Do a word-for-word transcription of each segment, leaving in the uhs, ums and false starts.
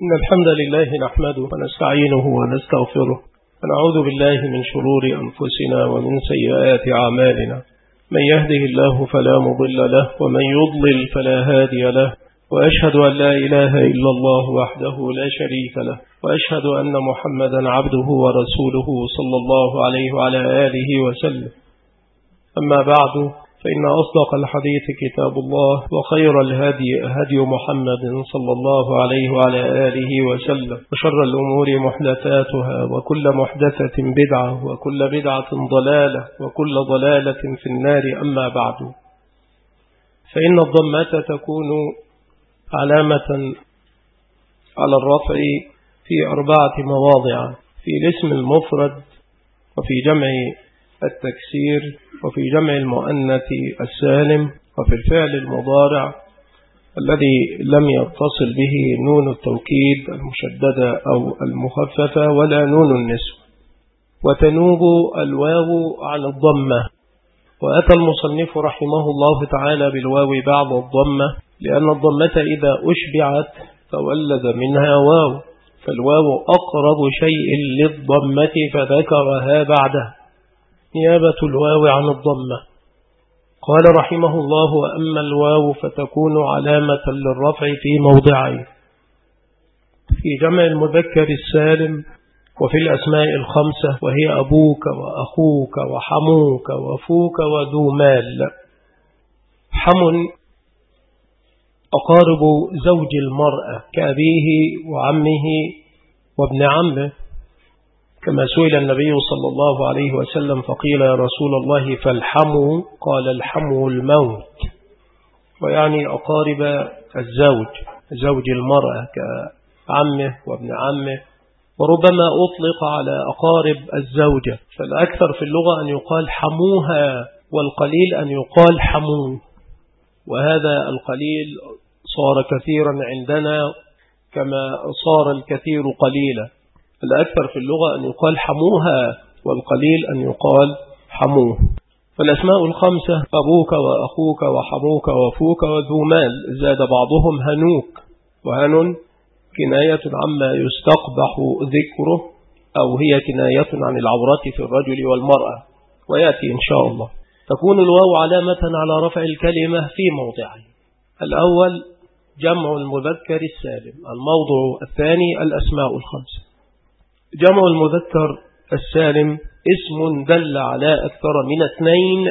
إن الحمد لله نحمده ونستعينه ونستغفره ونعوذ بالله من شرور أنفسنا ومن سيئات أعمالنا. من يهده الله فلا مضل له ومن يضلل فلا هادي له، وأشهد أن لا إله إلا الله وحده لا شريك له، وأشهد أن محمدا عبده ورسوله صلى الله عليه وعلى آله وسلم. أما بعد، فإن أصدق الحديث كتاب الله، وخير الهدي هدي محمد صلى الله عليه وعلى آله وسلم، وشر الأمور محدثاتها، وكل محدثة بدعة، وكل بدعة ضلالة، وكل ضلالة في النار. أما بعد، فإن الضمة تكون علامة على الرفع في أربعة مواضع: في الاسم المفرد، وفي جمع التكسير، وفي جمع المؤنث السالم، وفي الفعل المضارع الذي لم يتصل به نون التوكيد المشددة أو المخففة ولا نون النسوة. وتنوب الواو عن الضمة، وأتى المصنف رحمه الله تعالى بالواو بعد الضمة، لأن الضمة إذا أشبعت فولد منها واو، فالواو أقرب شيء للضمة فذكرها بعدها نيابة الواو عن الضمة. قال رحمه الله: وأما الواو فتكون علامة للرفع في موضعين: في جمع المذكر السالم، وفي الأسماء الخمسة، وهي أبوك وأخوك وحموك وفوك وذو مال. حم أقارب زوج المرأة كأبيه وعمه وابن عمه، كما سئل النبي صلى الله عليه وسلم فقيل: يا رسول الله فالحمو؟ قال: الحمو الموت. ويعني أقارب الزوج، زوج المرأة كعمه وابن عمه، وربما أطلق على أقارب الزوجة، فالأكثر في اللغة أن يقال حموها، والقليل أن يقال حمو، وهذا القليل صار كثيرا عندنا كما صار الكثير قليلا. الأكثر في اللغة أن يقال حموها، والقليل أن يقال حموه. فالأسماء الخمسة: أبوك وأخوك وحموك وفوك وذو مال، زاد بعضهم هنوك، وهن كناية عما يستقبح ذكره، أو هي كناية عن العورة في الرجل والمرأة، ويأتي إن شاء الله. تكون الواو علامة على رفع الكلمة في موضعين: الأول جمع المذكر السالم، الموضع الثاني الأسماء الخمسة. جمع المذكر السالم اسم دل على أكثر من اثنين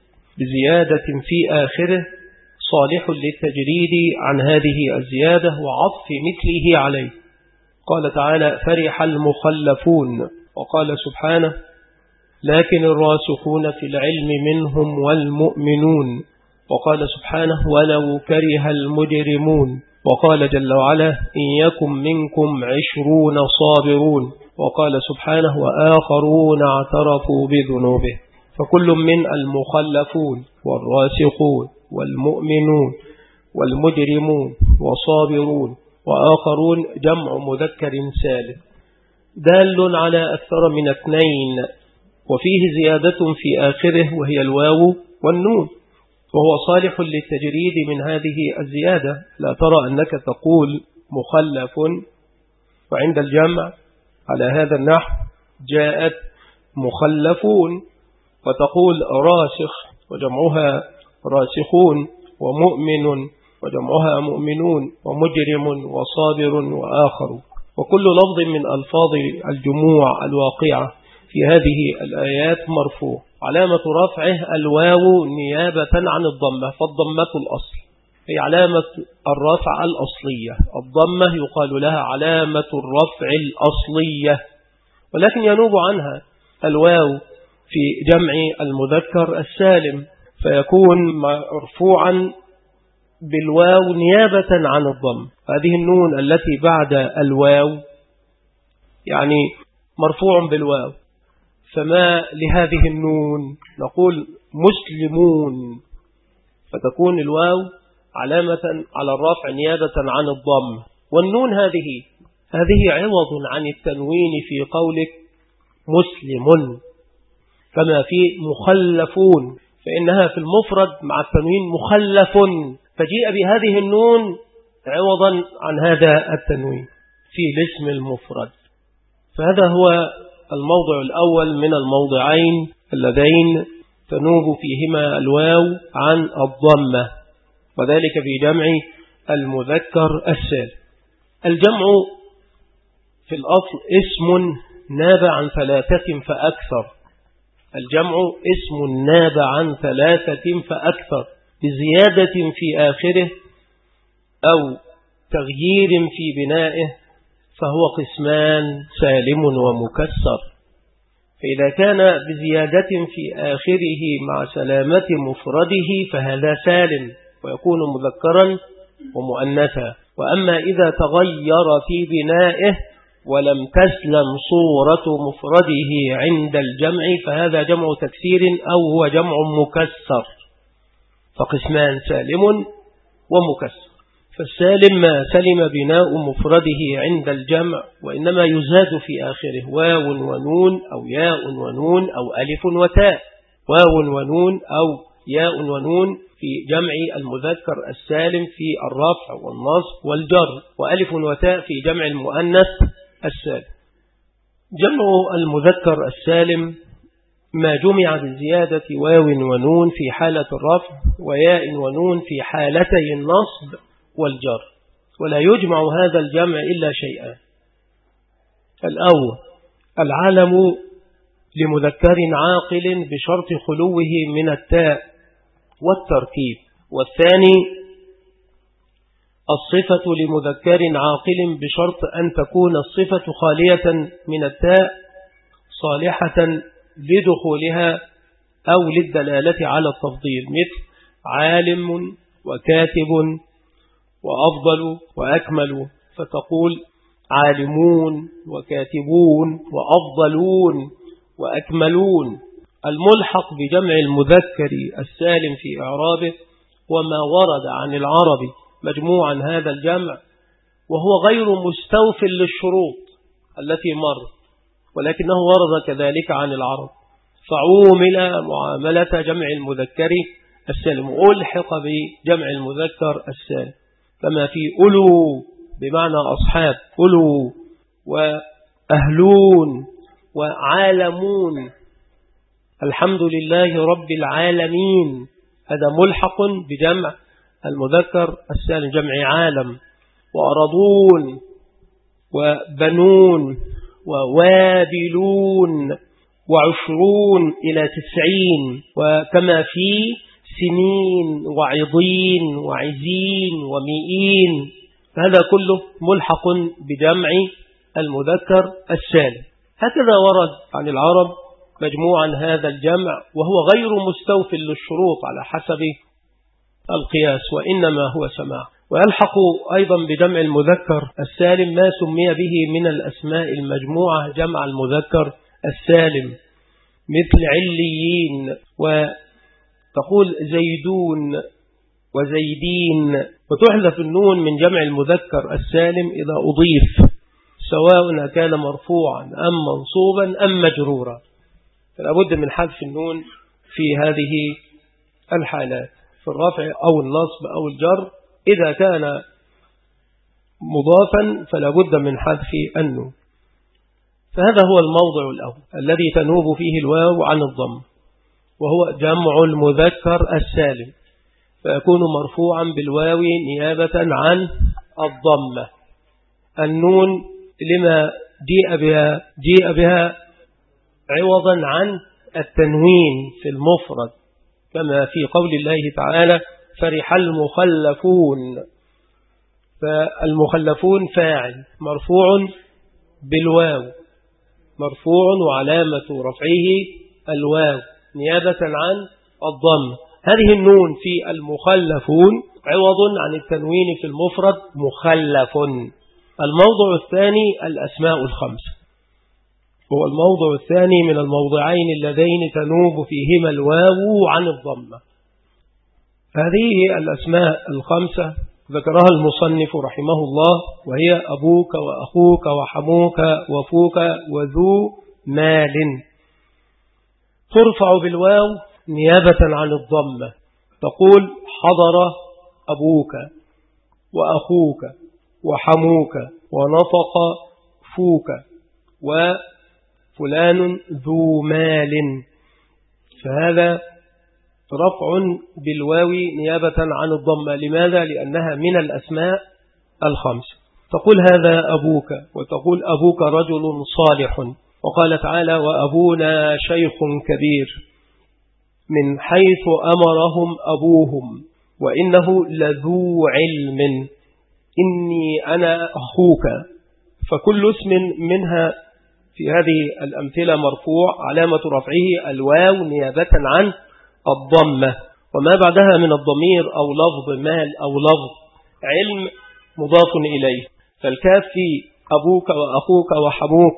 بزيادة في آخره، صالح للتجريد عن هذه الزيادة وعطف مثله عليه. قال تعالى: فرح المخلفون. وقال سبحانه: لكن الراسخون في العلم منهم والمؤمنون. وقال سبحانه: ولو كره المجرمون. وقال جل وعلا: إن يكن منكم عشرون صابرون. وقال سبحانه: وآخرون اعترفوا بذنوبه. فكل من المخلفون والراسخون والمؤمنون والمجرمون وصابرون وآخرون جمع مذكر سالم دال على أكثر من اثنين، وفيه زيادة في آخره وهي الواو والنون، وهو صالح للتجريد من هذه الزيادة. لا ترى أنك تقول مخلف وعند الجمع على هذا النحو جاءت مخلفون، وتقول راسخ وجمعها راسخون، ومؤمن وجمعها مؤمنون، ومجرم وصابر وآخر. وكل لفظ من ألفاظ الجموع الواقعة في هذه الآيات مرفوع، علامة رفعه الواو نيابة عن الضمة، فالضمة الأصل هي علامة الرفع الأصلية. الضمة يقال لها علامة الرفع الأصلية، ولكن ينوب عنها الواو في جمع المذكر السالم، فيكون مرفوعا بالواو نيابة عن الضم. هذه النون التي بعد الواو يعني مرفوع بالواو، فما لهذه النون؟ نقول مسلمون، فتكون الواو علامة على الرفع نيابة عن الضم. والنون هذه هذه عوض عن التنوين في قولك مسلم، كما في مخلفون، فإنها في المفرد مع التنوين مخلف، فجيء بهذه النون عوضا عن هذا التنوين. في الاسم المفرد. فهذا هو الموضع الأول من الموضعين اللذين تنوب فيهما الواو عن الضمة، وذلك في جمع المذكر السالم. الجمع في الأصل اسم ناب عن ثلاثة فأكثر. الجمع اسم ناب عن ثلاثة فأكثر بزيادة في آخره أو تغيير في بنائه، فهو قسمان سالم ومكسر. فإذا كان بزيادة في آخره مع سلامة مفرده فهذا سالم ويكون مذكرا ومؤنثا. وأما إذا تغير في بنائه ولم تسلم صورة مفرده عند الجمع فهذا جمع تكسير أو هو جمع مكسر. فقسمان سالم ومكسر. فالسالم ما سلم بناء مفرده عند الجمع، وإنما يزاد في آخره واو ونون أو ياء ونون أو ألف وتاء. واو ونون أو ياء ونون في جمع المذكر السالم في الرفع والنصب والجر، وألف وتاء في جمع المؤنث السالم. جمع المذكر السالم ما جمع بزيادة واو ونون في حالة الرفع وياء ونون في حالتي النصب والجر، ولا يجمع هذا الجمع إلا شيئان. الأول العلم لمذكر عاقل بشرط خلوه من التاء والتركيب، والثاني الصفة لمذكر عاقل بشرط أن تكون الصفة خالية من التاء صالحة لدخولها أو للدلالة على التفضيل، مثل عالم وكاتب وأفضل وأكمل، فتقول عالمون وكاتبون وأفضلون وأكملون. الملحق بجمع المذكر السالم في إعرابه وما ورد عن العرب مجموعا هذا الجمع، وهو غير مستوف للشروط التي مر، ولكنه ورد كذلك عن العرب، فعومل معاملة جمع المذكر السالم وألحق بجمع المذكر السالم، كما في أولو بمعنى أصحاب، أولو وأهلون وعالمون. الحمد لله رب العالمين، هذا ملحق بجمع المذكر السالم جمع عالم. وأرضون وبنون ووابلون وعشرون إلى تسعين، وكما في سنين وعظين وعزين ومئين، هذا كله ملحق بجمع المذكر السالم. هكذا ورد عن العرب مجموعا هذا الجمع، وهو غير مستوف للشروط على حسب القياس، وإنما هو سماع. ويلحق أيضا بجمع المذكر السالم ما سمي به من الأسماء المجموعة جمع المذكر السالم، مثل عليين، وتقول زيدون وزيدين، وتحذف النون من جمع المذكر السالم إذا أضيف، سواء كان مرفوعا أم منصوبا أم مجرورا، فلا بد من حذف النون في هذه الحالات، في الرفع أو النصب أو الجر. إذا كان مضافا فلا بد من حذف النون. فهذا هو الموضع الأول الذي تنوب فيه الواو عن الضم، وهو جمع المذكر السالم، فيكون مرفوعا بالواو نيابة عن الضمة. النون لما جيء بها جيء بها عوضا عن التنوين في المفرد، كما في قول الله تعالى فرح المخلفون، فالمخلفون فاعل مرفوع بالواو، مرفوع وعلامة رفعه الواو نيابة عن الضم. هذه النون في المخلفون عوض عن التنوين في المفرد مخلف. الموضع الثاني الأسماء الخمسة، هو الموضع الثاني من الموضعين اللذين تنوب فيهما الواو عن الضمة. هذه الأسماء الخمسة ذكرها المصنف رحمه الله، وهي أبوك وأخوك وحموك وفوك وذو مال، ترفع بالواو نيابة عن الضمة. تقول حضر أبوك وأخوك وحموك ونطق فوك، وفلان ذو مال، فهذا رفع بالواو نيابة عن الضمة. لماذا؟ لأنها من الأسماء الخمس. تقول هذا أبوك، وتقول أبوك رجل صالح، وقال تعالى وأبونا شيخ كبير، من حيث أمرهم أبوهم وإنه لذو علم، إني أنا أخوك. فكل اسم منها في هذه الأمثلة مرفوع، علامة رفعه الواو نيابة عن الضمة، وما بعدها من الضمير أو لفظ مال أو لفظ علم مضاف إليه. فالكاف في أبوك وأخوك وحموك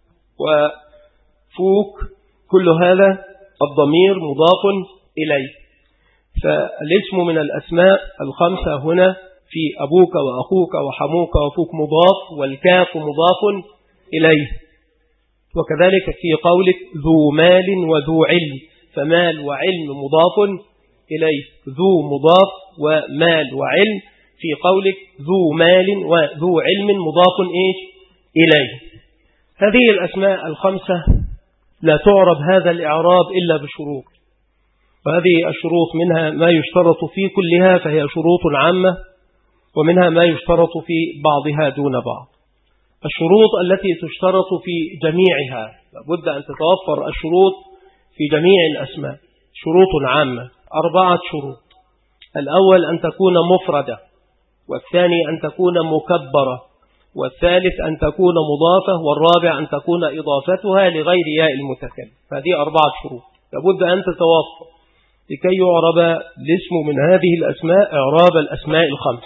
وفوك كل هذا الضمير مضاف إليه. فالاسم من الأسماء الخمسة هنا في أبوك وأخوك وحموك وفوك مضاف، والكاف مضاف إليه. وكذلك في قولك ذو مال وذو علم، فمال وعلم مضاف إليه، ذو مضاف ومال وعلم في قولك ذو مال وذو علم مضاف إيش إليه. هذه الأسماء الخمسة لا تعرب هذا الإعراب إلا بشروط، وهذه الشروط منها ما يشترط في كلها فهي شروط عامة، ومنها ما يشترط في بعضها دون بعض. الشروط التي تشترط في جميعها لابد أن تتوفر الشروط في جميع الأسماء، شروط عامة أربعة شروط. الأول أن تكون مفردة، والثاني أن تكون مكبرة، والثالث أن تكون مضافة، والرابع أن تكون إضافتها لغير ياء المتكلم. هذه أربعة شروط لابد أن تتوفر لكي يعرب الاسم من هذه الأسماء إعراب الأسماء الخمس.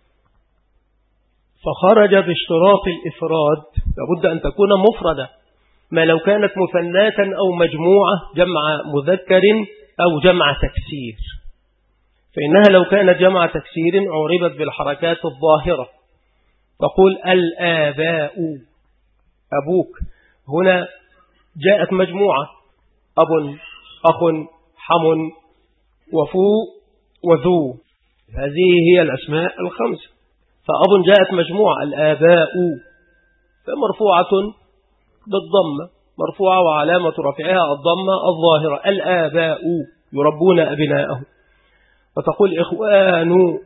فخرج باشتراط الإفراد لابد أن تكون مفردة، ما لو كانت مثناة أو مجموعة جمع مذكر أو جمع تكسير، فإنها لو كانت جمع تكسير عربت بالحركات الظاهرة. تقول الآباء أبوك، هنا جاءت مجموعة أب أخ حم وفو وذو، هذه هي الأسماء الخمس. فأب جاءت مجموعة الآباء، فمرفوعة بالضمة، مرفوعة وعلامة رفعها الضمة الظاهرة. الآباء يربون أبناءهم. وتقول إخوانك،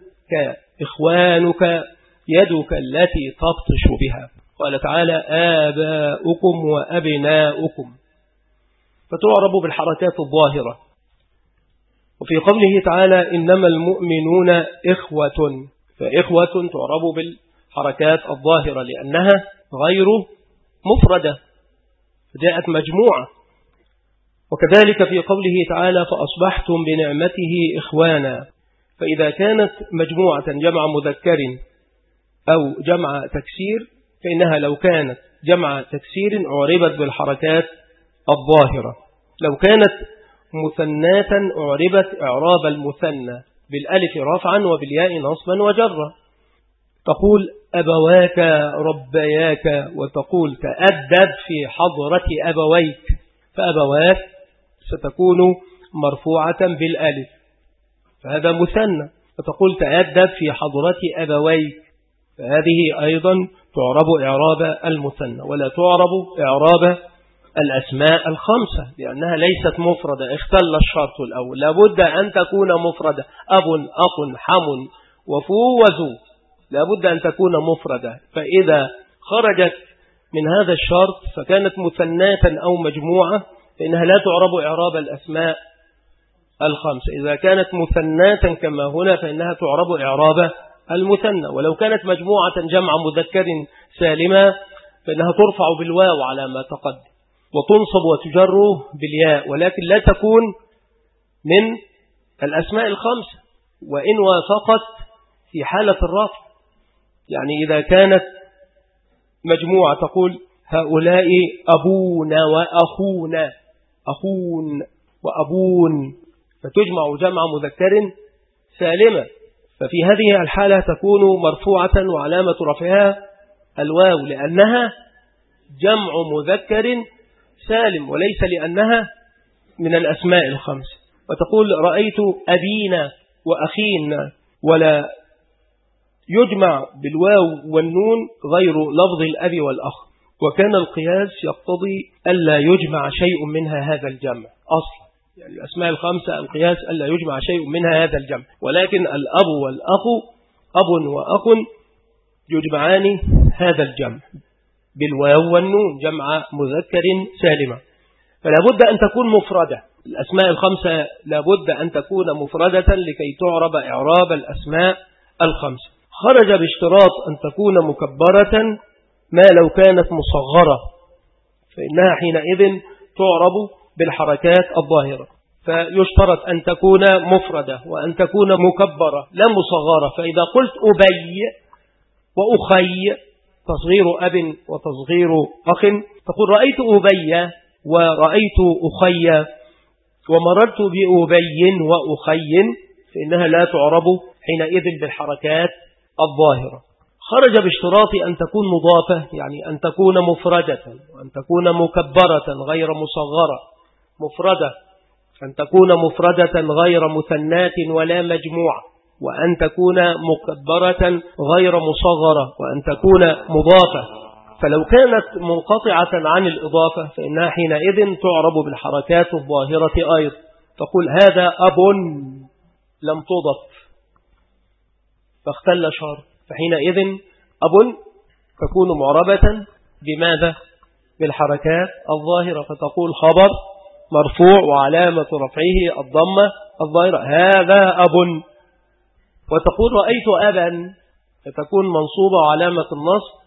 إخوانك يدك التي تبطش بها. قال تعالى آباؤكم وأبناؤكم، فتعرب بالحركات الظاهرة. وفي قوله تعالى إنما المؤمنون إخوة، فإخوة تعرب بالحركات الظاهرة لأنها غير مفردة، جاءت مجموعة. وكذلك في قوله تعالى فأصبحتم بنعمته إخوانا، فإذا كانت مجموعة جمع مذكر أو جمع تكسير فإنها لو كانت جمع تكسير عربت بالحركات الظاهرة. لو كانت مثناة أعربت إعراب المثنى بالألف رفعا وبالياء نصبا وجرا. تقول أبواك ربياك، وتقول تأدب في حضرة أبويك، فأبواك ستكون مرفوعة بالألف فهذا مثنى. فتقول تأدب في حضرة أبويك، فهذه أيضا تعرب إعراب المثنى، ولا تعرب إعراب الأسماء الخمسة لأنها ليست مفردة. اختل الشرط الأول، لابد أن تكون مفردة. أب أخ حم وفو وذو لابد أن تكون مفردة. فإذا خرجت من هذا الشرط فكانت مثناة أو مجموعة فإنها لا تعرب إعراب الأسماء الخمسة. إذا كانت مثناة كما هنا فإنها تعرب إعراب المثنى. ولو كانت مجموعة جمع مذكر سالمة فإنها ترفع بالواو على ما تقدم، وتنصب وتجر بالياء، ولكن لا تكون من الأسماء الخمسة وإن وافقت في حالة الرفع. يعني إذا كانت مجموعة تقول هؤلاء أبونا وأخونا، أخون وأبون، فتجمع جمع مذكر سالمة، ففي هذه الحالة تكون مرفوعة وعلامة رفعها الواو لأنها جمع مذكر سالم وليس لأنها من الأسماء الخمس. وتقول رأيت أبينا وأخينا، ولا يجمع بالواو والنون غير لفظ الأب والأخ، وكان القياس يقتضي ألا يجمع شيء منها هذا الجمع أصلا، يعني الأسماء الخمسة القياس ألا يجمع شيء منها هذا الجمع، ولكن الأب والأخ أب وأخ يجمعان هذا الجمع بالواو والنون جمع مذكر سالمة، فلا بد أن تكون مفردة. الأسماء الخمسة لا بد أن تكون مفردة لكي تعرب إعراب الأسماء الخمسة. خرج باشتراط أن تكون مكبرة ما لو كانت مصغرة، فإنها حينئذ تعرب بالحركات الظاهرة. فيشترط أن تكون مفردة وأن تكون مكبرة لا مصغرة. فإذا قلت أبي وأخي تصغير أب وتصغير أخ، تقول رأيت أبي ورأيت أخي ومررت بأبي وأخي، فإنها لا تعرب حينئذ بالحركات الظاهرة. خرج باشتراط أن تكون مضافة، يعني أن تكون مفردة وأن تكون مكبرة غير مصغرة. مفردة أن تكون مفردة غير مثنات ولا مجموعة، وأن تكون مكبرة غير مصغرة، وأن تكون مضافة. فلو كانت منقطعة عن الإضافة فإنها حينئذ تعرب بالحركات الظاهرة أيضا. تقول هذا أب لم تضف فاختل شرط، فحينئذ أب تكون معربة بماذا؟ بالحركات الظاهرة. فتقول خبر مرفوع وعلامة رفعه الضمة الظاهرة هذا أب. وتقول رأيت أبا فتكون منصوبة وعلامة النصب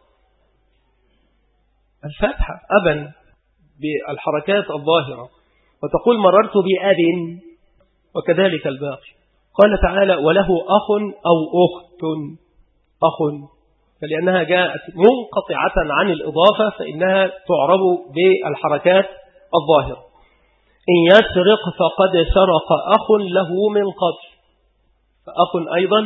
الفتحة أبا بالحركات الظاهرة. وتقول مررت بأب وكذلك الباقي. قال تعالى وله أخ أو أخت. أخ فلأنها جاءت منقطعة عن الإضافة فإنها تعرب بالحركات الظاهرة. إن يسرق فقد سرق أخ له من قبل، فأخ أيضا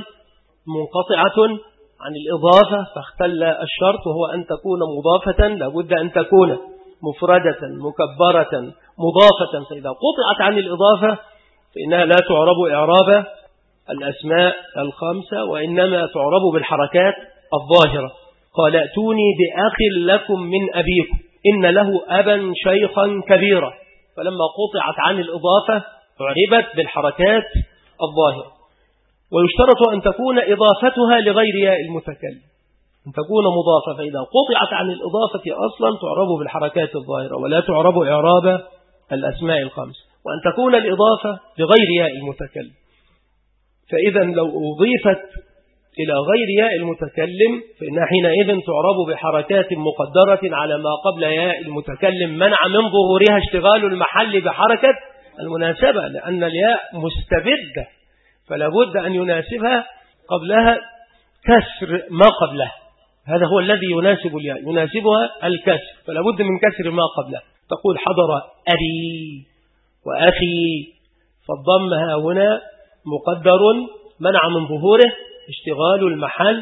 منقطعة عن الإضافة فاختل الشرط، وهو أن تكون مضافة لابد أن تكون مفردة مكبرة مضافة. فإذا قطعت عن الإضافة فإنها لا تعرب إعراب الأسماء الخمسة، وإنما تعرب بالحركات الظاهرة. قال ائتوني بأخ لكم من أبيكم إن له أبا شيخا كبيرا، فلما قطعت عن الإضافة تعربت بالحركات الظاهرة. ويشترط أن تكون إضافتها لغير ياء المتكلم، أن تكون مضافة، فإذا قطعت عن الإضافة أصلا تعرب بالحركات الظاهرة ولا تعرب إعراب الأسماء الخمس. وأن تكون الإضافة لغير ياء المتكلم، فإذا لو أضيفت إلى غير ياء المتكلم فإنها حينئذ تعرب بحركات مقدرة على ما قبل ياء المتكلم منع من ظهورها اشتغال المحل بحركة المناسبة، لأن الياء مستبدة فلا بد أن يناسبها قبلها كسر ما قبلها. هذا هو الذي يناسب الياء، يناسبها الكسر، فلا بد من كسر ما قبلها. تقول حضر أبي وأخي، فالضمها هنا مقدر منع من ظهوره اشتغال المحل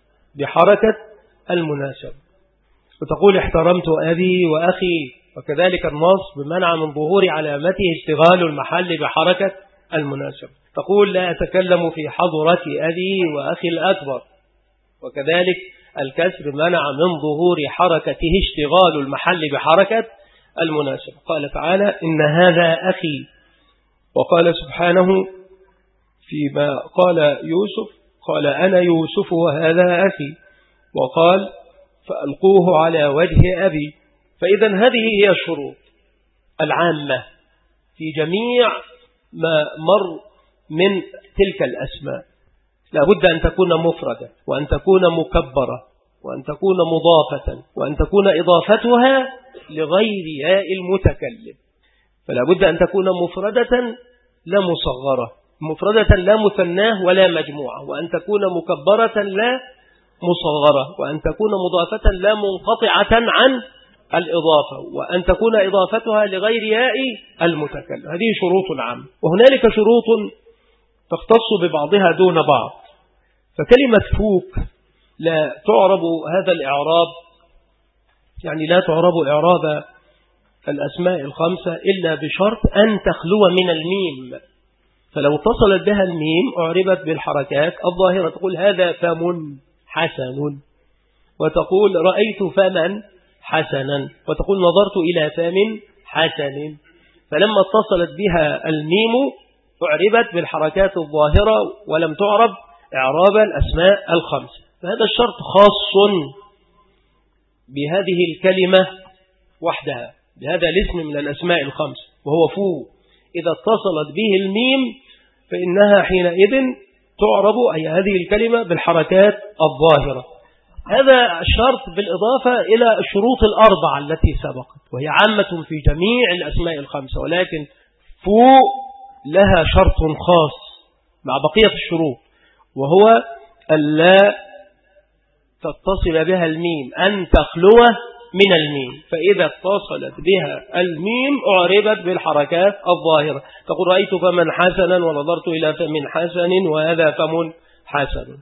بحركة المناسبة. وتقول احترمت أبي وأخي، وكذلك النصب منع من ظهور علامته اشتغال المحل بحركة المناسبة. تقول لا أتكلم في حضرة أبي وأخي الأكبر، وكذلك الكسر منع من ظهور حركته اشتغال المحل بحركة المناسبة. قال تعالى إن هذا أخي، وقال سبحانه فيما قال يوسف قال أنا يوسف وهذا أخي، وقال فألقوه على وجه أبي. فإذا هذه هي الشروط العامة في جميع ما مر من تلك الأسماء. لا بد أن تكون مفردة وأن تكون مكبرة وأن تكون مضافة وأن تكون إضافتها لغير ياء المتكلم. فلا بد أن تكون مفردة لا مصغرة، مفردة لا مثناه ولا مجموعة، وأن تكون مكبرة لا مصغرة، وأن تكون مضافة لا منقطعة عن الإضافة، وأن تكون إضافتها لغير ياء المتكلم. هذه شروط عامة. وهنالك شروط تختص ببعضها دون بعض. فكلمة فوق لا تعرب هذا الإعراب، يعني لا تعرب إعراب الأسماء الخمسة إلا بشرط أن تخلو من الميم. فلو اتصلت بها الميم أعربت بالحركات الظاهرة، تقول هذا فم حسن، وتقول رأيت فما حسنا، وتقول نظرت إلى فم حسن. فلما اتصلت بها الميم أعربت بالحركات الظاهرة ولم تعرب إعراب الأسماء الخمس. فهذا الشرط خاص بهذه الكلمة وحدها، بهذا الاسم من الأسماء الخمس وهو فو. إذا اتصلت به الميم فإنها حينئذ تعرب أي هذه الكلمة بالحركات الظاهرة. هذا الشرط بالإضافة إلى الشروط الأربعة التي سبقت، وهي عامة في جميع الأسماء الخمسة، ولكن فو لها شرط خاص مع بقية الشروط، وهو ألا تتصل بها الميم، أن تخلو من الميم. فإذا اتصلت بها الميم أعربت بالحركات الظاهرة، تقول رأيت فمن حسنا ونظرت إلى فمن حسن وهذا فم حسن.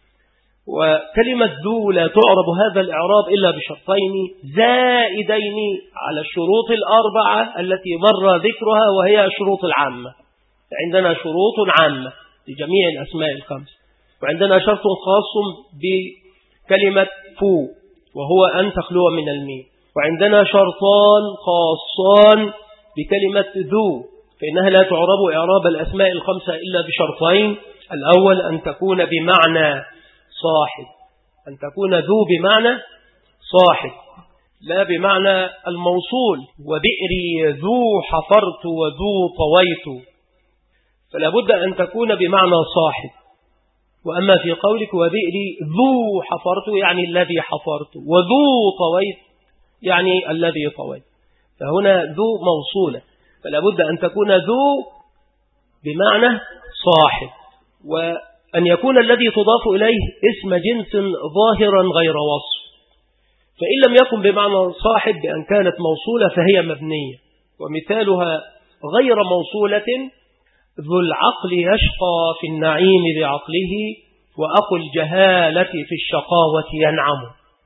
وكلمة ذو لا تعرب هذا الإعراب إلا بشرطين زائدين على الشروط الأربعة التي مر ذكرها، وهي الشروط العامة. عندنا شروط عامة لجميع الأسماء الخمس، وعندنا شرط خاص بكلمة فو وهو أن تخلو من الميم، وعندنا شرطان خاصان بكلمة ذو فإنها لا تعرب إعراب الأسماء الخمسة إلا بشرطين. الأول أن تكون بمعنى صاحب، أن تكون ذو بمعنى صاحب لا بمعنى الموصول، وبئري ذو حفرت وذو طويت، فلا بد أن تكون بمعنى صاحب. وأما في قولك وبئري ذو حفرت يعني الذي حفرت، وذو طويت يعني الذي طويت، فهنا ذو موصولة، فلا بد أن تكون ذو بمعنى صاحب، وأن يكون الذي تضاف إليه اسم جنس ظاهرا غير وصف. فإن لم يكن بمعنى صاحب بأن كانت موصولة فهي مبنية، ومثالها غير موصولة ذو العقل يشقى في النعيم بعقله وأخو الجهالة في الشقاوة ينعم.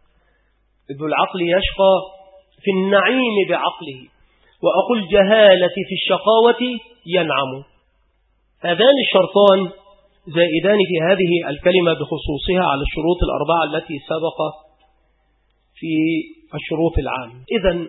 ذو العقل يشقى في النعيم بعقله وأخو الجهالة في الشقاوة ينعم. هذان الشرطان زائدان في هذه الكلمة بخصوصها على الشروط الأربعة التي سبق في الشروط العامة. إذن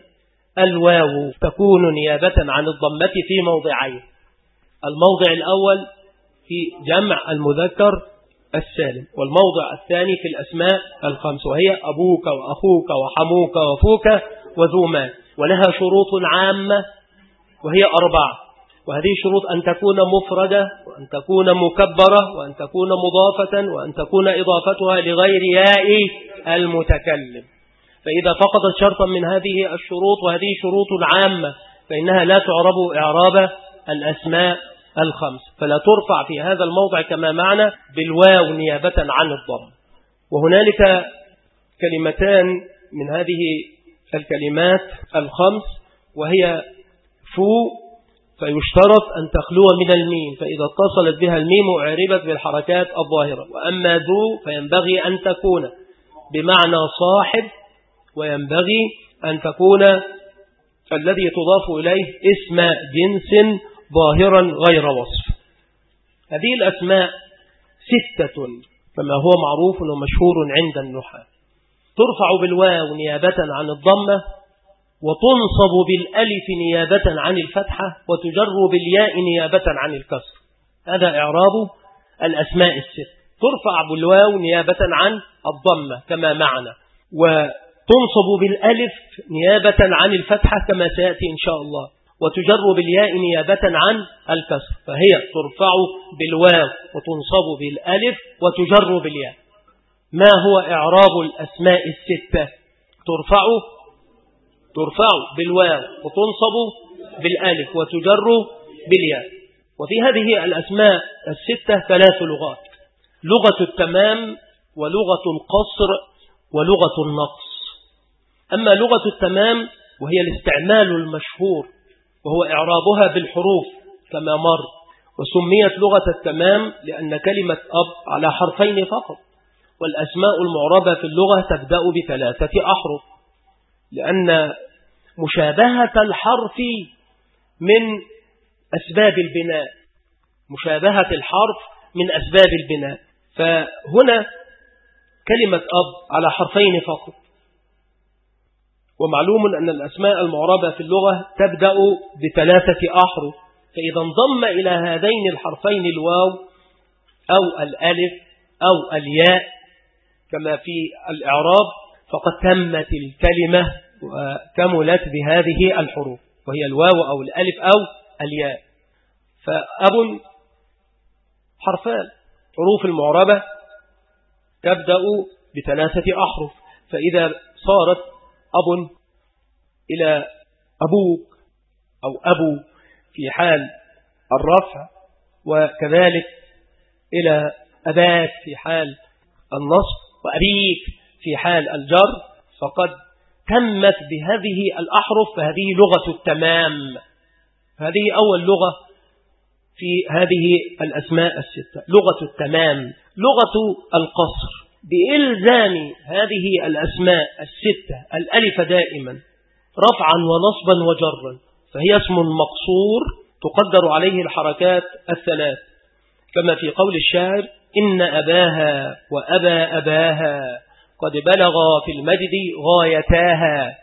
الواو تكون نيابة عن الضمة في موضعين: الموضع الأول في جمع المذكر السالم، والموضع الثاني في الأسماء الخمس، وهي أبوك وأخوك وحموك وفوك وذو مال. ولها شروط عامة وهي أربعة، وهذه الشروط أن تكون مفردة، وأن تكون مكبرة، وأن تكون مضافة، وأن تكون إضافتها لغير ياء المتكلم. فإذا فقدت شرطا من هذه الشروط، وهذه شروط عامة، فإنها لا تعرب إعراب الأسماء الخمس، فلا ترفع في هذا الموضع كما معنى بالواو نيابة عن الضم. وهنالك كلمتان من هذه الكلمات الخمس، وهي فو فيشترط أن تخلو من الميم، فإذا اتصلت بها الميم أعربت بالحركات الظاهرة. وأما ذو فينبغي أن تكون بمعنى صاحب، وينبغي أن تكون الذي تضاف إليه اسم جنس ظاهرا غير وصف. هذه الأسماء ستة كما هو معروف ومشهور عند النحاة، ترفع بالواو نيابة عن الضمة، وتنصب بالألف نيابة عن الفتحة، وتجر بالياء نيابة عن الكسر. هذا إعراب الأسماء الست. ترفع بالواو نيابة عن الضمة كما معنى، وتنصب بالألف نيابة عن الفتحة كما سيأتي إن شاء الله، وتجر بالياء نيابة عن الكسر. فهي ترفع بالواو وتنصب بالألف وتجر بالياء. ما هو إعراب الأسماء الستة؟ ترفع ترفع بالواو وتنصب بالألف وتجر بالياء. وفي هذه الأسماء الستة ثلاث لغات: لغة التمام، ولغة القصر، ولغة النقص. أما لغة التمام وهي الاستعمال المشهور، وهو إعرابها بالحروف كما مر، وسميت لغة التمام لأن كلمة أب على حرفين فقط، والأسماء المعربة في اللغة تبدأ بثلاثة أحرف، لأن مشابهة الحرف من أسباب البناء. مشابهة الحرف من أسباب البناء. فهنا كلمة أب على حرفين فقط. ومعلوم أن الأسماء المعربة في اللغة تبدأ بثلاثة أحرف، فإذا انضم إلى هذين الحرفين الواو أو الألف أو الياء كما في الإعراب فقد تمت الكلمة وكملت بهذه الحروف، وهي الواو أو الألف أو الياء. فأب حرفان، حروف المعربة تبدأ بثلاثة أحرف، فإذا صارت أب إلى أبوك أو أبو في حال الرفع، وكذلك إلى أباك في حال النصب، وأبيك في حال الجر، فقد تمت بهذه الأحرف، فهذه لغة التمام. هذه أول لغة في هذه الأسماء الستة، لغة التمام، لغة القصر، بإلزام هذه الأسماء الستة الألف دائما رفعا ونصبا وجرا، فهي اسم مقصور تقدر عليه الحركات الثلاث، كما في قول الشاعر: إن أباها وأبا أباها قد بلغا في المجد غايتاها.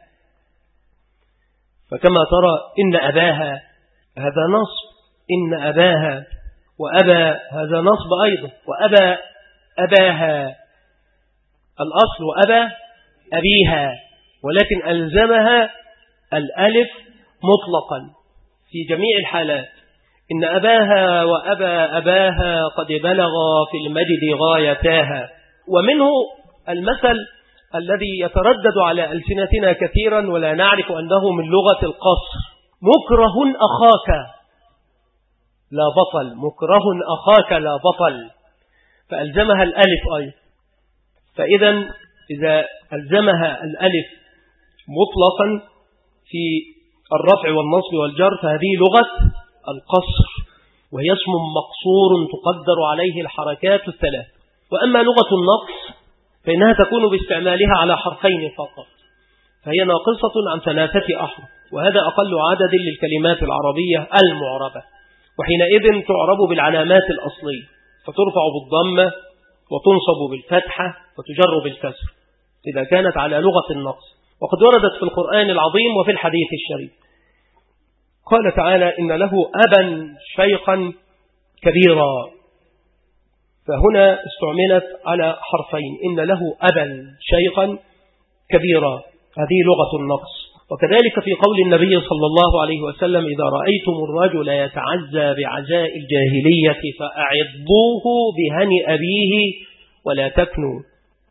فكما ترى إن أباها هذا نصب، إن أباها، وأبا هذا نصب أيضا، وأبا أباها الأصل وأبا أبيها، ولكن ألزمها الألف مطلقا في جميع الحالات. إن أباها وأبا أباها قد بلغا في المجد غايتاها. ومنه المثل الذي يتردد على ألسنتنا كثيرا ولا نعرف أنه من لغة القصر: مكره أخاك لا بطل، مكره أخاك لا بطل، فألزمها الألف أيضا. فإذا إذا ألزمها الألف مطلقا في الرفع والنصب والجر فهذه لغة القصر، وهي اسم مقصور تقدر عليه الحركات الثلاث. وأما لغة النقص فإنها تكون باستعمالها على حرفين فقط، فهي ناقصة عن ثلاثة أحرف، وهذا أقل عدد للكلمات العربية المعربة، وحينئذ تعرب بالعلامات الأصلية، فترفع بالضمة وتنصب بالفتحة وتجر بالكسر إذا كانت على لغة النقص. وقد وردت في القرآن العظيم وفي الحديث الشريف. قال تعالى: إن له أبا شيخا كبيرا، فهنا استعملت على حرفين: إن له أبا شيخا كبيرا، هذه لغة النقص. وكذلك في قول النبي صلى الله عليه وسلم: إذا رأيتم الرجل يتعزى بعزاء الجاهلية فأعضوه بهني أبيه ولا تكنوا.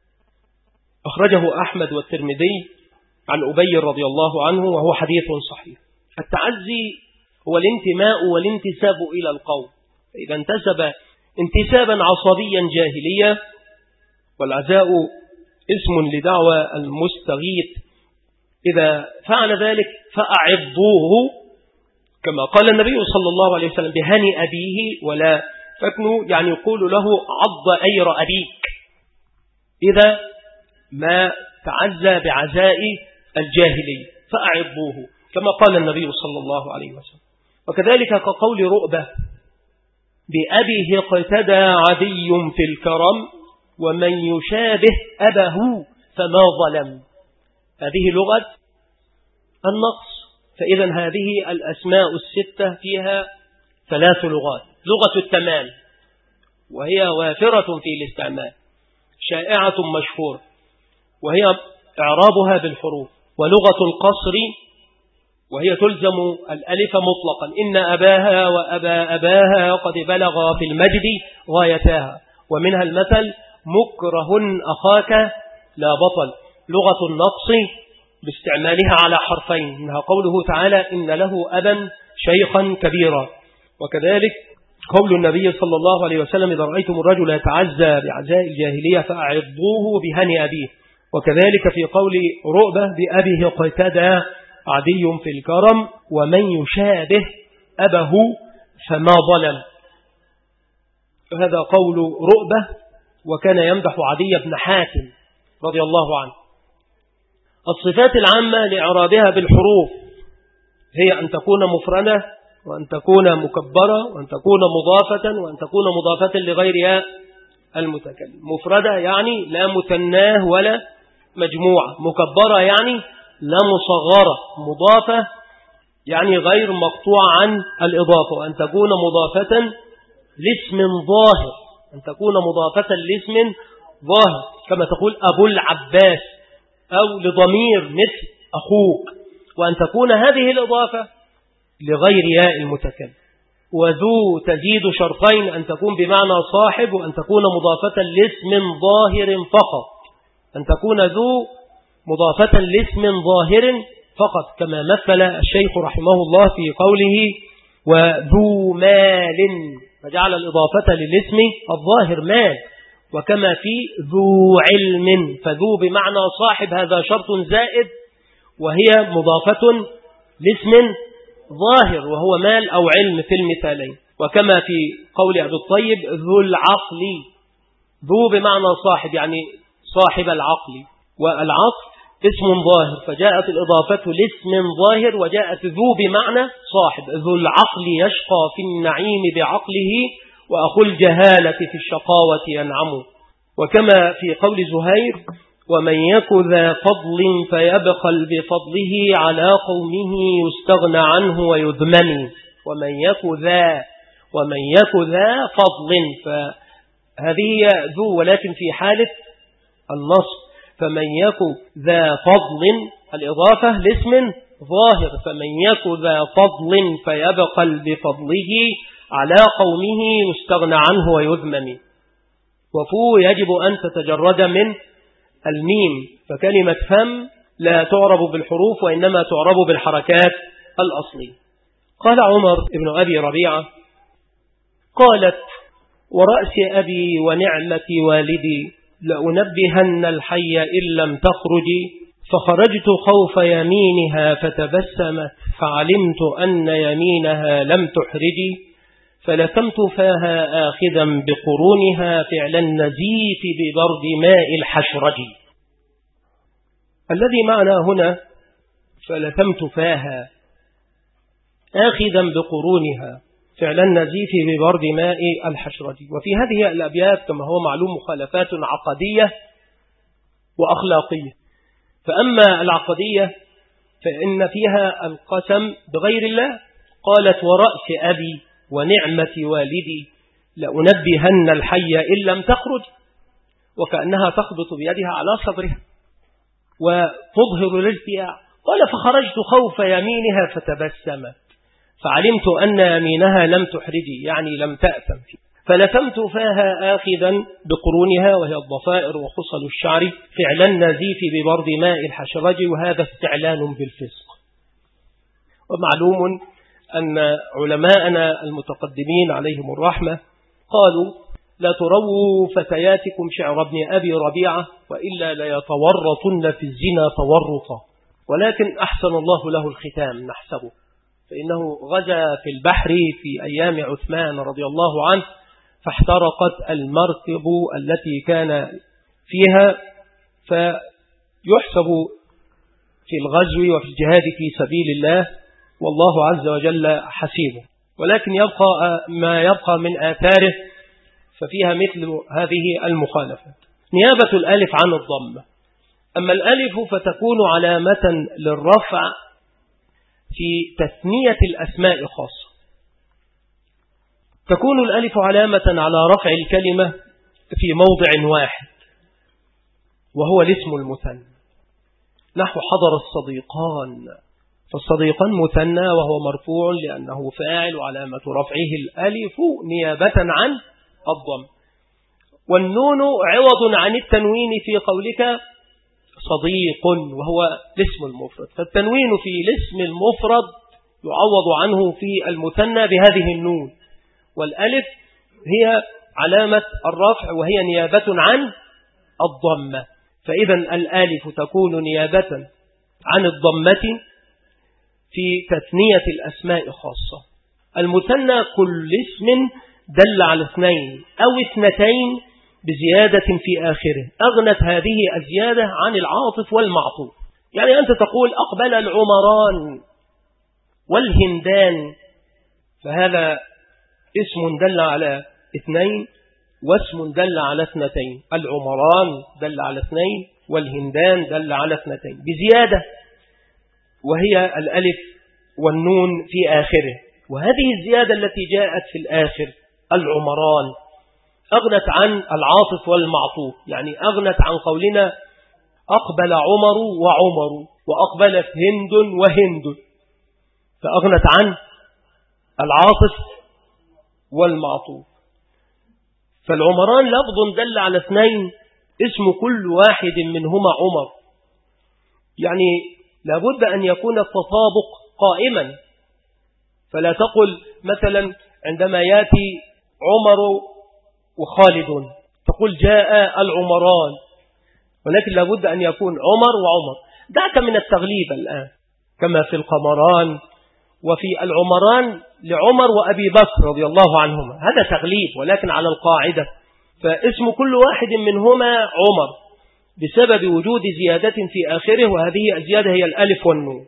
أخرجه أحمد والترمذي عن أبي رضي الله عنه وهو حديث صحيح. التعزي هو الانتماء والانتساب إلى القوم، إذا انتسب انتسابا عصبيا جاهليا، والعزاء اسم لدعوى المستغيث، إذا فعل ذلك فأعضوه كما قال النبي صلى الله عليه وسلم: بهني أبيه ولا تكنوا، يعني يقول له: عض أير أبيك، إذا ما تعزى بعزاء الجاهلي فأعضوه كما قال النبي صلى الله عليه وسلم. وكذلك كقول رؤبة: بأبيه اقتدى عدي في الكرم ومن يشابه أبه فما ظلم، هذه لغة النقص. فإذا هذه الأسماء الستة فيها ثلاث لغات: لغة التمام وهي وافرة في الاستعمال شائعة مشهورة وهي إعرابها بالحروف، ولغة القصر وهي تلزم الألف مطلقا: إن أباها وأبا أباها قد بلغا في المجد غايتاها. ومنها المثل: مكره أخاك لا بطل، لغة النقص باستعمالها على حرفين، منها قوله تعالى: إن له أبا شيخا كبيرا. وكذلك قول النبي صلى الله عليه وسلم: إذا رأيتم الرجل يتعزى بعزاء الجاهلية فأعضوه بهني أبيه. وكذلك في قول رؤبة: بأبيه اقتدى عدي في الكرم ومن يشابه أبه فما ظلم. هذا قول رؤبة، وكان يمدح عدي بن حاتم رضي الله عنه. الصفات العامة لإعرابها بالحروف هي أن تكون مفردة وأن تكون مكبرة وأن تكون مضافة وأن تكون مضافة لغير ياء المتكلم. مفردة يعني لا مثناه ولا مجموعة، مكبرة يعني لا مصغرة، مضافة يعني غير مقطوعة عن الإضافة، وأن تكون مضافة لاسم ظاهر، أن تكون مضافة لاسم ظاهر كما تقول أبو العباس، أو لضمير مثل أخوك، وأن تكون هذه الإضافة لغير ياء المتكلم. وذو تزيد شرطين، أن تكون بمعنى صاحب، وأن تكون مضافة لاسم ظاهر فقط، أن تكون ذو مضافة لاسم ظاهر فقط، كما مثل الشيخ رحمه الله في قوله وذو مال، فجعل الإضافة للاسم الظاهر مال. وكما في ذو علم، فذو بمعنى صاحب، هذا شرط زائد، وهي مضافة لاسم ظاهر وهو مال أو علم في المثالين. وكما في قول أبي الطيب ذو العقل، ذو بمعنى صاحب يعني صاحب العقل، والعقل اسم ظاهر، فجاءت الإضافة لاسم ظاهر، وجاءت ذو بمعنى صاحب. ذو العقل يشقى في النعيم بعقله، وأخو الجهالة في الشقاوة ينعم. وكما في قول زهير ومن يك ذا فضل فيبخل بفضله على قومه يستغنى عنه ويذمم. ومن يك ذا ومن يك ذا فضل، فهذه ذو ولكن في حالة النصب، فمن يك ذا فضل الإضافة لاسم ظاهر، فمن يك ذا فضل فيبخل بفضله على قومه يستغنى عنه ويذمم. وفو يجب أن تتجرد من الميم، فكلمة فم لا تعرب بالحروف وإنما تعرب بالحركات الأصلية. قال عمر بن أبي ربيعة قالت ورأس أبي ونعمة والدي لأنبهن الحي إن لم تخرجي، فخرجت خوف يمينها فتبسمت فعلمت أن يمينها لم تحرجي، فلثمت فاها آخذا بقرونها فعل النزيف ببرد ماء الحشرج. الذي معنا هنا فلثمت فاها آخذا بقرونها فعل النزيف ببرد ماء الحشرج. وفي هذه الأبيات كما هو معلوم مخالفات عقدية وأخلاقية. فأما العقدية فإن فيها القسم بغير الله، قالت ورأس أبي ونعمة والدي لأنبهن الحي إن لم تخرج، وكأنها تخبط بيدها على صدرها وتظهر الارتياع. قال فخرجت خوف يمينها فتبسمت فعلمت أن يمينها لم تحرجي، يعني لم تأثم فيه. فلثمت فاها آخذا بقرونها وهي الضفائر وخصل الشعر فعلا نزيف ببرد ماء الحشرج، وهذا استعلان بالفسق. ومعلوم أن علماءنا المتقدمين عليهم الرحمة قالوا لا ترووا فتياتكم شعر ابن أبي ربيعة وإلا ليتورطن في الزنا تورطا، ولكن أحسن الله له الختام نحسبه، فإنه غزا في البحر في أيام عثمان رضي الله عنه فاحترقت المركب التي كان فيها، فيحسب في الغزو وفي الجهاد في سبيل الله والله عز وجل حسيبه. ولكن يبقى ما يبقى من آثاره ففيها مثل هذه المخالفات. نيابة الألف عن الضمة. أما الألف فتكون علامة للرفع في تثنية الأسماء خاصة. تكون الألف علامة على رفع الكلمة في موضع واحد وهو الاسم المثنى، نحو حضر الصديقان، فالصديقان مثنى وهو مرفوع لأنه فاعل وعلامة رفعه الألف نيابة عن الضم. والنون عوض عن التنوين في قولك صديق وهو الاسم المفرد، فالتنوين في الاسم المفرد يعوض عنه في المثنى بهذه النون، والألف هي علامة الرفع وهي نيابة عن الضمة. فإذا الألف تكون نيابة عن الضمة في تثنية الأسماء خاصة. المثنى كل اسم دل على اثنين أو اثنتين بزيادة في آخره، أغنت هذه الزيادة عن العاطف والمعطوف. يعني أنت تقول أقبل العمران والهندان، فهذا اسم دل على اثنين واسم دل على اثنتين. العمران دل على اثنين والهندان دل على اثنتين بزيادة، وهي الألف والنون في آخره. وهذه الزيادة التي جاءت في الآخر العمران أغنت عن العاطف والمعطوف، يعني أغنت عن قولنا أقبل عمر وعمر وأقبلت هند وهند، فأغنت عن العاطف والمعطوف. فالعمران لفظ دل على اثنين، اسم كل واحد منهما عمر، يعني لابد أن يكون التطابق قائما. فلا تقل مثلا عندما يأتي عمر وخالد تقول جاء العمران، ولكن لابد أن يكون عمر وعمر. دعك من التغليب الآن كما في القمران وفي العمران لعمر وأبي بكر رضي الله عنهما، هذا تغليب ولكن على القاعدة. فاسم كل واحد منهما عمر بسبب وجود زيادة في آخره، وهذه الزيادة هي الألف والنون.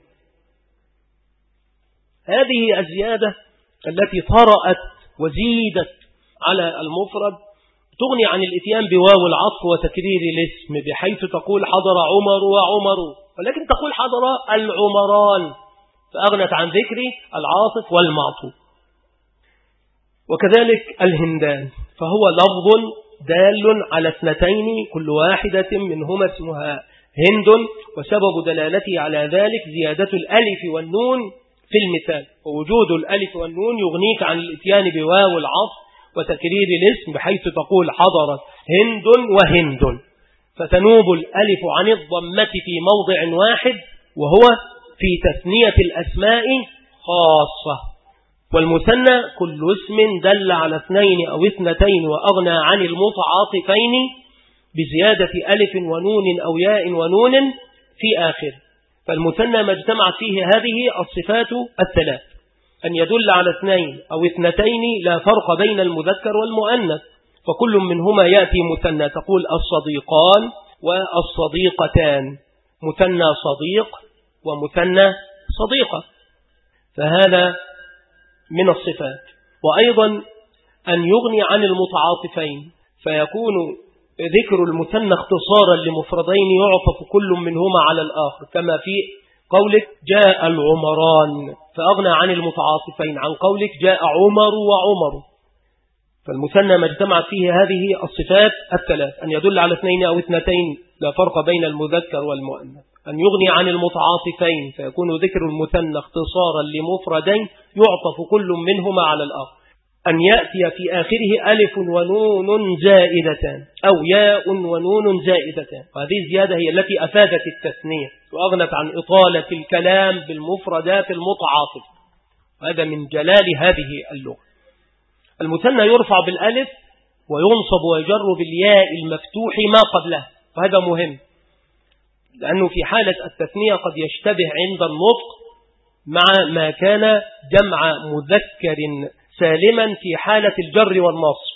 هذه الزيادة التي طرأت وزيدت على المفرد تغني عن الاتيان بواو العطف وتكرير الاسم، بحيث تقول حضر عمر وعمر، ولكن تقول حضر العمران، فأغنت عن ذكر العاطف والمعطوف. وكذلك الهندان، فهو لفظ دال على اثنتين كل واحدة منهما اسمها هند، وسبب دلالته على ذلك زيادة الألف والنون في المثال، ووجود الألف والنون يغنيك عن الاتيان بواو العطف وتكرير الاسم، بحيث تقول حضرت هند وهند، فتنوب الألف عن الضمة في موضع واحد، وهو في تثنية الأسماء خاصة. والمثنى كل اسم دل على اثنين أو اثنتين وأغنى عن المتعاطفين بزيادة ألف ونون أو ياء ونون في آخر. فالمثنى ما اجتمعت فيه هذه الصفات الثلاث، أن يدل على اثنين أو اثنتين لا فرق بين المذكر والمؤنث، فكل منهما يأتي مثنى، تقول الصديقان والصديقتان، مثنى صديق ومثنى صديقة، فهذا من الصفات. وأيضا أن يغني عن المتعاطفين، فيكون ذكر المثنى اختصارا لمفردين يعطف كل منهما على الآخر، كما في قولك جاء العمران، فأغنى عن المتعاطفين عن قولك جاء عمر وعمر. فالمثنى ما اجتمعت فيه هذه الصفات الثلاث، أن يدل على اثنين أو اثنتين لا فرق بين المذكر والمؤنث، أن يغني عن المتعاطفين فيكون ذكر المثنى اختصارا لمفردين يعطف كل منهما على الآخر، أن يأتي في آخره ألف ونون زائدتان أو ياء ونون زائدتان، وهذه الزيادة هي التي أفادت التثنية وأغنت عن إطالة الكلام بالمفردات المتعاطفة، وهذا من جلال هذه اللغة. المثنى يرفع بالألف وينصب ويجر بالياء المفتوح ما قبله، وهذا مهم لأنه في حالة التثنية قد يشتبه عند النطق مع ما كان جمع مذكر سالما في حالة الجر والنصب.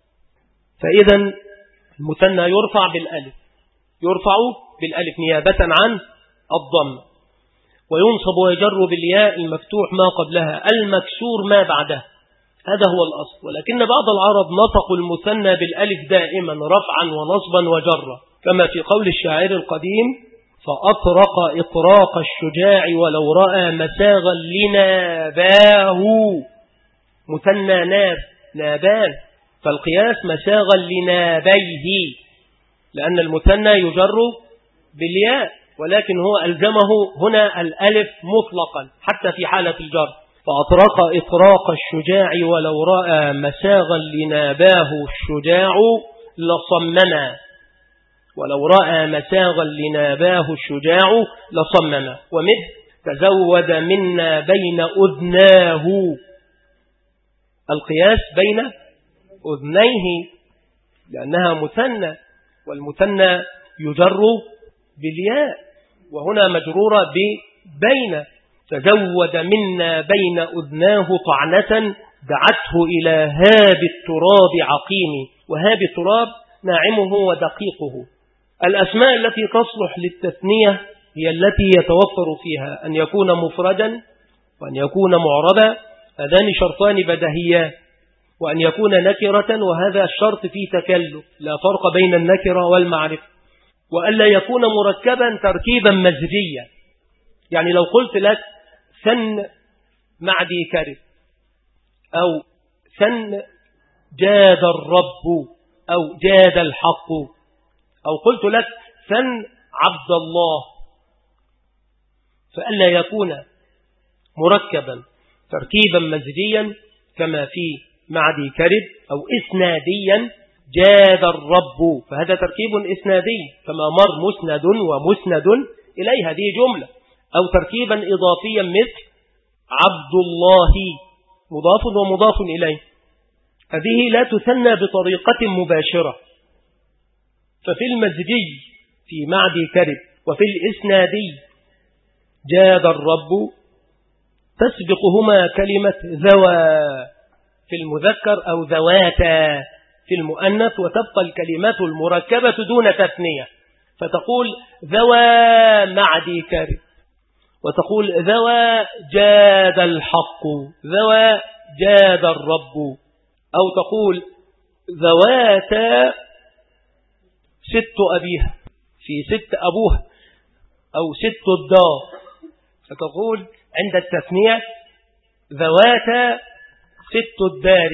فإذا المثنى يرفع بالألف، يرفع بالألف نيابة عن الضم، وينصب ويجر بالياء المفتوح ما قبلها المكسور ما بعده، هذا هو الأصل. ولكن بعض العرب نطقوا المثنى بالألف دائما رفعا ونصبا وجرا، كما في قول الشاعر القديم فأطرق إطراق الشجاع ولو رأى مساغا لناباه، مثنى ناب نابان، فالقياس مساغا لنابيه، لأن المثنى يجر بالياء، ولكن هو ألزمه هنا الألف مطلقا حتى في حالة الجر. فأطرق إطراق الشجاع ولو رأى مساغا لناباه الشجاع لصمنا، ولو رأى مساغا لناباه الشجاع لصمنا. ومثل تزود منا بين أذناه، القياس بين أذنيه لأنها مثنى، والمثنى يجر بالياء، وهنا مجرورة ببين. تزود منا بين أذناه طعنة دعته إلى هاب التراب عقيم، وهاب التراب ناعمه ودقيقه. الأسماء التي تصلح للتثنية هي التي يتوفر فيها أن يكون مفردا وأن يكون معربا هذان شرطان بديهيان، وأن يكون نكرة وهذا الشرط فيه تكلف، لا فرق بين النكرة والمعرفة، وألا يكون مركبا تركيبا مزجيا. يعني لو قلت لك ثن معدي كرب، أو ثن جاد الرب، أو جاد الحق، أو قلت لك ثن عبد الله، فألا يكون مركبا تركيبا مزجيا كما في معدي كرب، أو إسناديا جاد الرب، فهذا تركيب إسنادي كما مر مسند ومسند إليه، هذه جملة. أو تركيبا إضافيا مثل عبد الله مضاف ومضاف إليه، هذه لا تثنى بطريقة مباشرة. ففي المزجي في معدي كرب وفي الإسنادي جاد الرب تسبقهما كلمة ذوى في المذكر أو ذواتا في المؤنث، وتبقى الكلمات المركبة دون تثنية، فتقول ذوى معدي كرب، وتقول ذوى جاد الحق، ذوى جاد الرب، أو تقول ذواتا ست أبيها في ست أبوها، أو ست الدار، فتقول عند التثنية ذواتا ست الدار،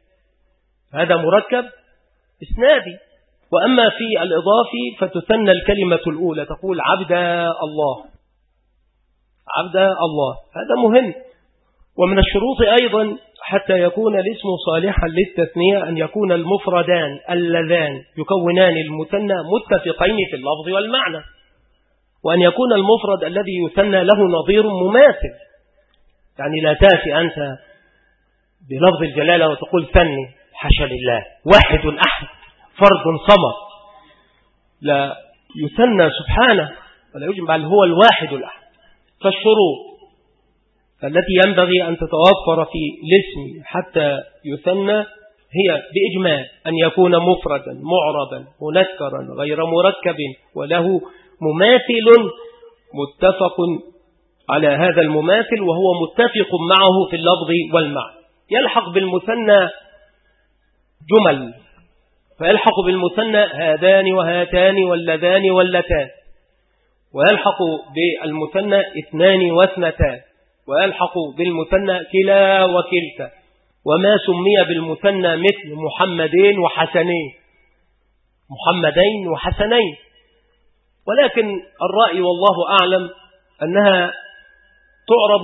هذا مركب إسنادي. وأما في الإضافي فتثنى الكلمة الأولى، تقول عبد الله، عبد الله، هذا مهم. ومن الشروط أيضا حتى يكون الاسم صالحا للتثنية أن يكون المفردان اللذان يكونان المثنى متفقين في اللفظ والمعنى، وأن يكون المفرد الذي يثنى له نظير مماثل. يعني لا تأتي أنت بلفظ الجلالة وتقول ثني، حاشا لله، واحد أحد فرد صمد، لا، يثنى سبحانه ولا يجب، بل هو الواحد الأحد. فالشروط التي ينبغي أن تتوفر في الاسم حتى يثنى هي بإجمال أن يكون مفردا معربا منكرا غير مركب وله مماثل متفق على هذا المماثل وهو متفق معه في اللفظ والمعنى. يلحق بالمثنى جمل، فيلحق بالمثنى هذان وهاتان واللذان واللتان، ويلحق بالمثنى اثنان واثنتان، ويلحق بالمثنى كلا وكلتا، وما سمي بالمثنى مثل محمدين وحسنين، محمدين وحسنين. ولكن الرأي والله أعلم أنها تعرب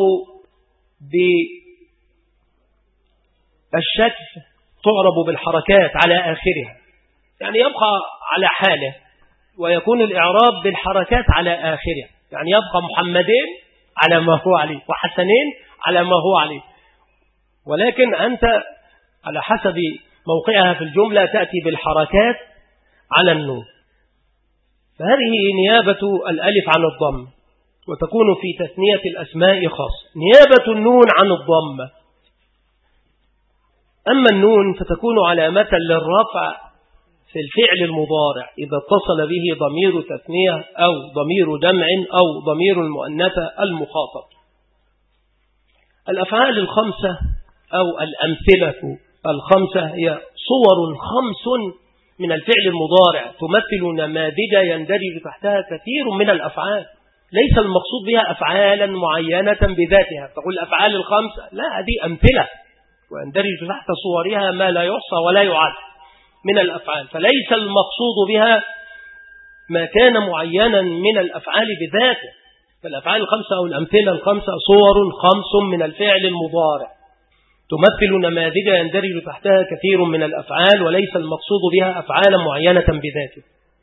بالشكل، تعرب بالحركات على آخرها، يعني يبقى على حاله، ويكون الإعراب بالحركات على آخرها، يعني يبقى محمدين على ما هو عليه وحسنين على ما هو عليه، ولكن أنت على حسب موقعها في الجملة تأتي بالحركات على النون. فهذه نيابة الألف عن الضم، وتكون في تثنية الأسماء خاصة. نيابة النون عن الضم، أما النون فتكون علامة للرفع في الفعل المضارع إذا اتصل به ضمير تثنية أو ضمير جمع أو ضمير المؤنثة المخاطب. الأفعال الخمسة أو الأمثلة الخمسة هي صور خمس من الفعل المضارع تمثل نماذج يندرج تحتها كثير من الأفعال، ليس المقصود بها أفعالا معينة بذاتها، تقول الأفعال الخمسة، لا، هذه أمثلة ويندرج تحت صورها ما لا يحصى ولا يعد من الأفعال، فليس المقصود بها ما كان معينا من الأفعال بذاته. فالأفعال الخمسة أو الأمثلة الخمسة صور خمس من الفعل المضارع تمثل نماذج يندرج تحتها كثير من الأفعال، وليس المقصود بها أفعالا معينة بذاته.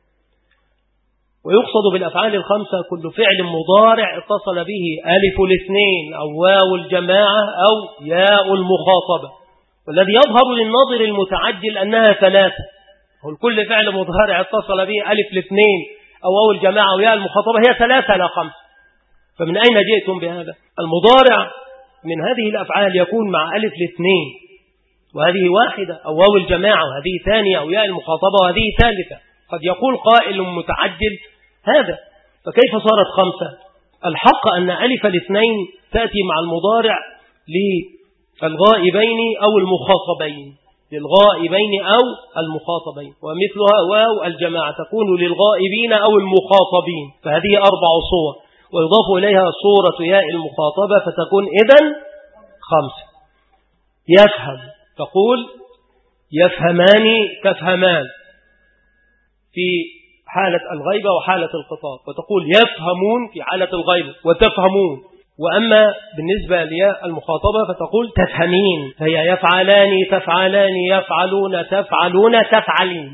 ويقصد بالأفعال الخمسة كل فعل مضارع اتصل به ألف الاثنين أو واو الجماعة أو ياء المخاطبة، والذي يظهر للناظر المتعجل أنها ثلاثة، كل فعل مضارع اتصل به ألف الاثنين أو واو الجماعة أو ياء المخاطبة هي ثلاثة لا خمسة، فمن أين جئتم بهذا؟ المضارع من هذه الأفعال يكون مع ألف الاثنين وهذه واحدة، أو واو الجماعة وهذه ثانية، أو ياء المخاطبة وهذه ثالثة. قد يقول قائل متعجل هذا، فكيف صارت خمسة؟ الحق أن ألف الاثنين تأتي مع المضارع الغائبين أو المخاطبين، للغائبين أو المخاطبين، ومثلها واو الجماعة تكون للغائبين أو المخاطبين، فهذه أربع صور، ويضاف إليها صورة ياء المخاطبة فتكون إذن خمسة. يفهم تقول يفهمان تفهمان في حالة الغيبة وحالة الخطاب، وتقول يفهمون في حالة الغيبة وتفهمون. وأما بالنسبة لياء المخاطبة فتقول تفهمين، فهي يفعلان تفعلان يفعلون تفعلون تفعلين.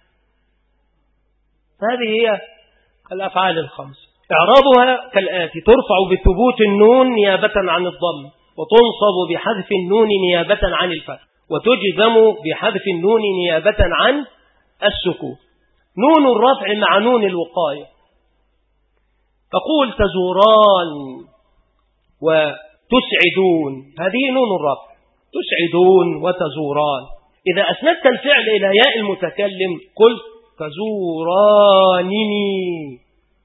هذه هي الأفعال الخمس. إعرابها كالآتي: ترفع بثبوت النون نيابة عن الضم، وتنصب بحذف النون نيابة عن الفتح، وتجزم بحذف النون نيابة عن السكون. نون الرفع مع نون الوقاية، تقول تزوران وتسعدون، هذه نون الرفع، تسعدون وتزوران. إذا أسندت الفعل إلى ياء المتكلم قلت تزورانني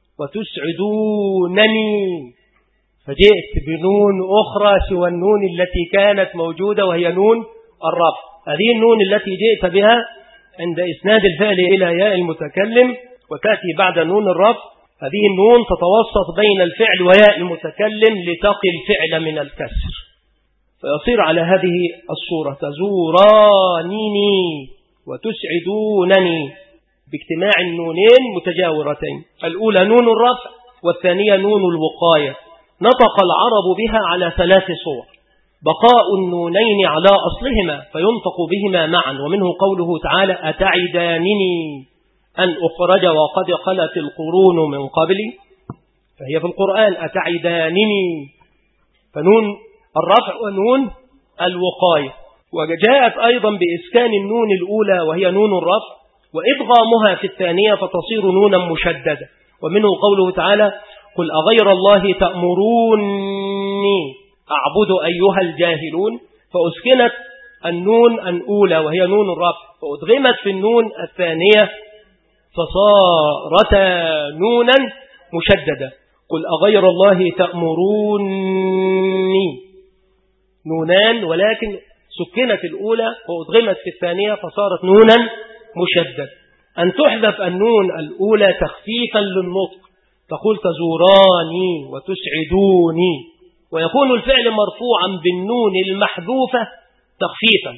وتسعدونني، فجئت بنون أخرى سوى النون التي كانت موجودة وهي نون الرفع. هذه النون التي جئت بها عند إسناد الفعل إلى ياء المتكلم وتأتي بعد نون الرفع، هذه النون تتوسط بين الفعل وياء المتكلم لتقي الفعل من الكسر، فيصير على هذه الصورة تزورانني وتسعدونني باجتماع النونين متجاورتين، الأولى نون الرفع والثانية نون الوقاية. نطق العرب بها على ثلاث صور: بقاء النونين على أصلهما فينطق بهما معا، ومنه قوله تعالى أتعدانني أن أخرج وقد خلت القرون من قبلي، فهي في القرآن أتعدانني، فنون الرفع ونون الوقاية. وجاءت أيضا بإسكان النون الأولى وهي نون الرفع وإدغامها في الثانية فتصير نونا مشددة، ومنه قوله تعالى قل أغير الله تأمروني أعبد أيها الجاهلون، فأسكنت النون الأولى وهي نون الرفع فأدغمت في النون الثانية فصارت نونا مشددة. قل أغير الله تأمروني، نونان ولكن سكنت الأولى وأدغمت في الثانية فصارت نونا مشدد. أن تحذف النون الأولى تخفيفا للنطق، تقول تزوراني وتسعدوني، ويكون الفعل مرفوعا بالنون المحذوفة تخفيفا،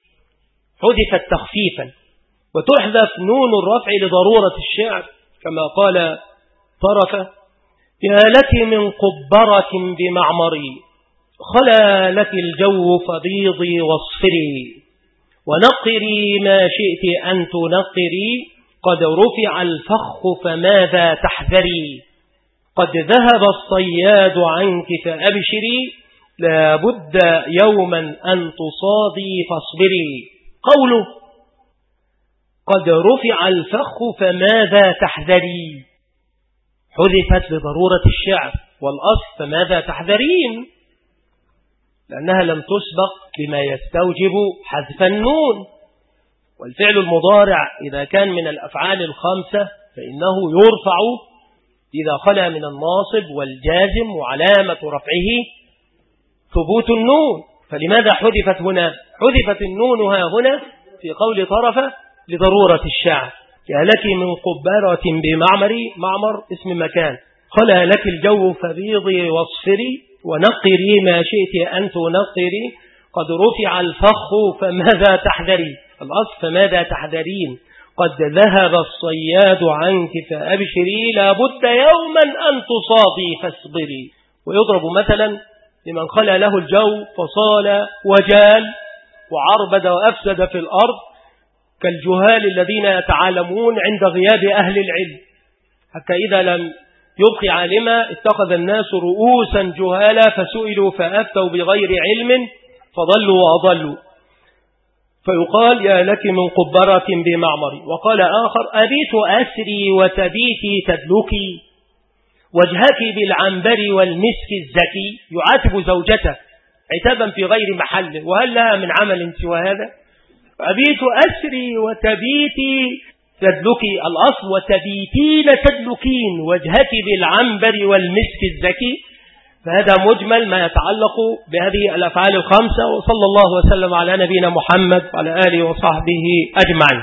حذفت تخفيفا. وتحذف نون الرفع لضرورة الشعر كما قال طرفة يا لك من قبرة بمعمري خلا لك الجو فبيضي واصفري ونقري ما شئت أن تنقري قد رفع الفخ فماذا تحذري قد ذهب الصياد عنك فأبشري لا بد يوما أن تصادي فاصبري. قوله قد رفع الفخ فماذا تحذري حذفت لضرورة الشعر، والأصل فماذا تحذرين لأنها لم تسبق بما يستوجب حذف النون. والفعل المضارع إذا كان من الأفعال الخمسة فإنه يرفع إذا خلا من الناصب والجازم وعلامة رفعه ثبوت النون. فلماذا حذفت هنا؟ حذفت النون ها هنا في قول طرفة لضرورة الشعر. يا لك من قبرة بمعمري، معمر اسم مكان، خلا لك الجو فبيضي واصفري ونقري ما شئت أن تنقري قد رفع الفخ فماذا تحذري، الأصل فماذا تحذرين قد ذهب الصياد عنك فأبشري لا بد يوما أن تصادي فاصبري. ويضرب مثلا لمن خلا له الجو فصال وجال وعربد وأفسد في الأرض كالجهال الذين يتعالمون عند غياب أهل العلم، حتى إذا لم يبقي عالما اتخذ الناس رؤوسا جهالا فسئلوا فأفتوا بغير علم فضلوا وأضلوا. فيقال يا لك من قبرة بمعمري. وقال آخر أبيت أسري وتبيتي تدلكي وجهك بالعنبر والمسك الزكي، يعاتب زوجته عتابا في غير محله وهل لها من عمل سوى هذا. أبيت أسري وتبيتي تدلكي، الأصل وتبيتين تدلكين، وجهك بالعنبر والمسك الزكي فهذا مجمل ما يتعلق بهذه الأفعال الخمسة. وصلى الله وسلم على نبينا محمد وعلى آله وصحبه أجمعين.